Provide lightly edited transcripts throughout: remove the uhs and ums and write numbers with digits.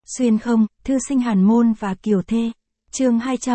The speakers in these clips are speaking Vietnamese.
Xuyên không, thư sinh Hàn Môn và Kiều Thê. Chương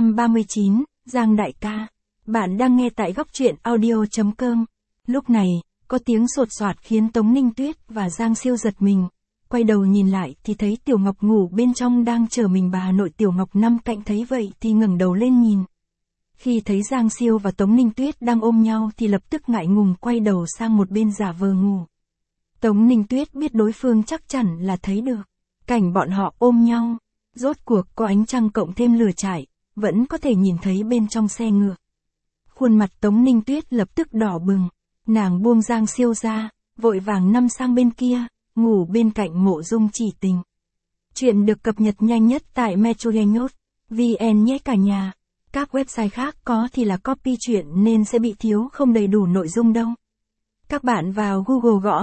239, Giang đại ca. Bạn đang nghe tại góc truyện audio.com. Lúc này, có tiếng sột soạt khiến Tống Ninh Tuyết và Giang Siêu giật mình. Quay đầu nhìn lại thì thấy Tiểu Ngọc ngủ bên trong đang chờ mình. Bà nội Tiểu Ngọc nằm cạnh thấy vậy thì ngẩng đầu lên nhìn. Khi thấy Giang Siêu và Tống Ninh Tuyết đang ôm nhau thì lập tức ngại ngùng quay đầu sang một bên giả vờ ngủ. Tống Ninh Tuyết biết đối phương chắc chắn là thấy được cảnh bọn họ ôm nhau. Rốt cuộc có ánh trăng cộng thêm lửa trại, vẫn có thể nhìn thấy bên trong xe ngựa. Khuôn mặt Tống Ninh Tuyết lập tức đỏ bừng, nàng buông Giang Siêu ra, vội vàng nằm sang bên kia, ngủ bên cạnh Mộ Dung Chỉ Tình. Chuyện được cập nhật nhanh nhất tại metronews.vn nhé cả nhà. Các website khác có thì là copy chuyện nên sẽ bị thiếu không đầy đủ nội dung đâu. Các bạn vào Google gõ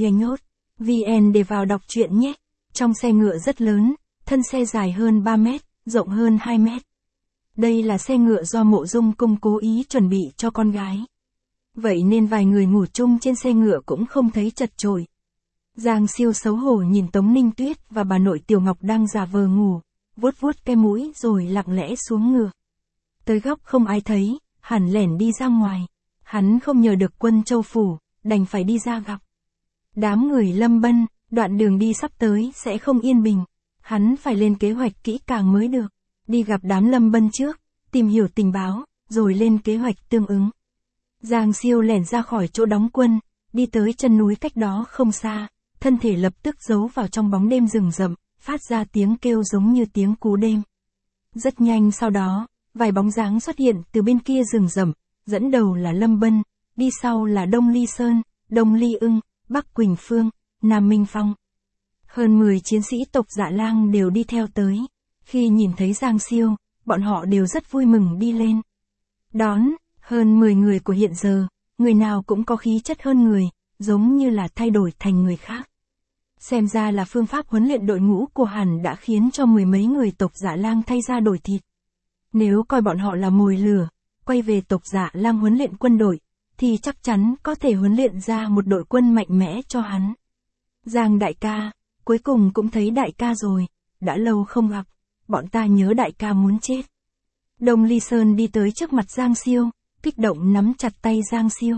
metronews.vn để vào đọc truyện nhé. Trong xe ngựa rất lớn, thân xe dài hơn 3 mét, rộng hơn 2 mét. Đây là xe ngựa do Mộ Dung Cung cố ý chuẩn bị cho con gái. Vậy nên vài người ngủ chung trên xe ngựa cũng không thấy chật chội. Giang Siêu xấu hổ nhìn Tống Ninh Tuyết và bà nội Tiểu Ngọc đang giả vờ ngủ, vuốt vuốt cái mũi rồi lặng lẽ xuống ngựa. Tới góc không ai thấy, hẳn lẻn đi ra ngoài. Hắn không nhờ được Quân Châu Phủ, đành phải đi ra gặp đám người Lâm Bân. Đoạn đường đi sắp tới sẽ không yên bình, hắn phải lên kế hoạch kỹ càng mới được. Đi gặp đám Lâm Bân trước, tìm hiểu tình báo, rồi lên kế hoạch tương ứng. Giang Siêu lẻn ra khỏi chỗ đóng quân, đi tới chân núi cách đó không xa, thân thể lập tức giấu vào trong bóng đêm rừng rậm, phát ra tiếng kêu giống như tiếng cú đêm. Rất nhanh sau đó, vài bóng dáng xuất hiện từ bên kia rừng rậm, dẫn đầu là Lâm Bân, đi sau là Đông Ly Sơn, Đông Ly Ưng, Bắc Quỳnh Phương, Nam Minh Phong. Hơn 10 chiến sĩ tộc Dạ Lang đều đi theo tới. Khi nhìn thấy Giang Siêu, bọn họ đều rất vui mừng đi lên đón. Hơn 10 người của hiện giờ, người nào cũng có khí chất hơn người, giống như là thay đổi thành người khác. Xem ra là phương pháp huấn luyện đội ngũ của Hàn đã khiến cho mười mấy người tộc Dạ Lang thay ra đổi thịt. Nếu coi bọn họ là mồi lửa, quay về tộc Dạ Lang huấn luyện quân đội, thì chắc chắn có thể huấn luyện ra một đội quân mạnh mẽ cho hắn. Giang đại ca, cuối cùng cũng thấy đại ca rồi, đã lâu không gặp, bọn ta nhớ đại ca muốn chết. Đông Ly Sơn đi tới trước mặt Giang Siêu, kích động nắm chặt tay Giang Siêu.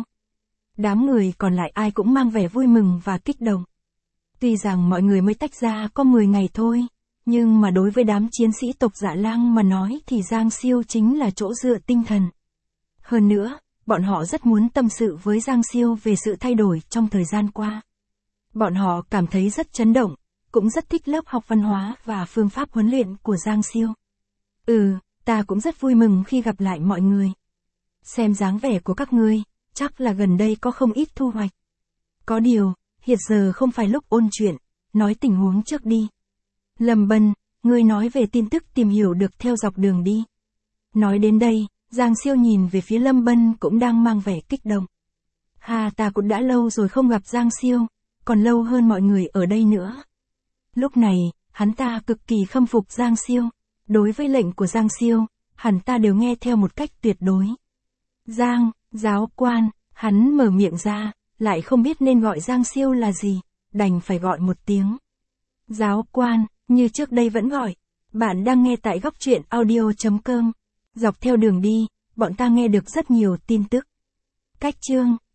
Đám người còn lại ai cũng mang vẻ vui mừng và kích động. Tuy rằng mọi người mới tách ra có 10 ngày thôi, nhưng mà đối với đám chiến sĩ tộc Dạ Lang mà nói thì Giang Siêu chính là chỗ dựa tinh thần. Hơn nữa, bọn họ rất muốn tâm sự với Giang Siêu về sự thay đổi trong thời gian qua. Bọn họ cảm thấy rất chấn động, cũng rất thích lớp học văn hóa và phương pháp huấn luyện của Giang Siêu. Ta cũng rất vui mừng khi gặp lại mọi người. Xem dáng vẻ của các ngươi, chắc là gần đây có không ít thu hoạch. Có điều, hiện giờ không phải lúc ôn chuyện, nói tình huống trước đi. Lâm Bân, ngươi nói về tin tức tìm hiểu được theo dọc đường đi. Nói đến đây, Giang Siêu nhìn về phía Lâm Bân cũng đang mang vẻ kích động. Ta cũng đã lâu rồi không gặp Giang Siêu, còn lâu hơn mọi người ở đây nữa. Lúc này, hắn ta cực kỳ khâm phục Giang Siêu. Đối với lệnh của Giang Siêu, hắn ta đều nghe theo một cách tuyệt đối. Giang, giáo quan, hắn mở miệng ra, lại không biết nên gọi Giang Siêu là gì, đành phải gọi một tiếng giáo quan, như trước đây vẫn gọi. Bạn đang nghe tại góc truyện audio.com. Dọc theo đường đi, bọn ta nghe được rất nhiều tin tức. Cách chương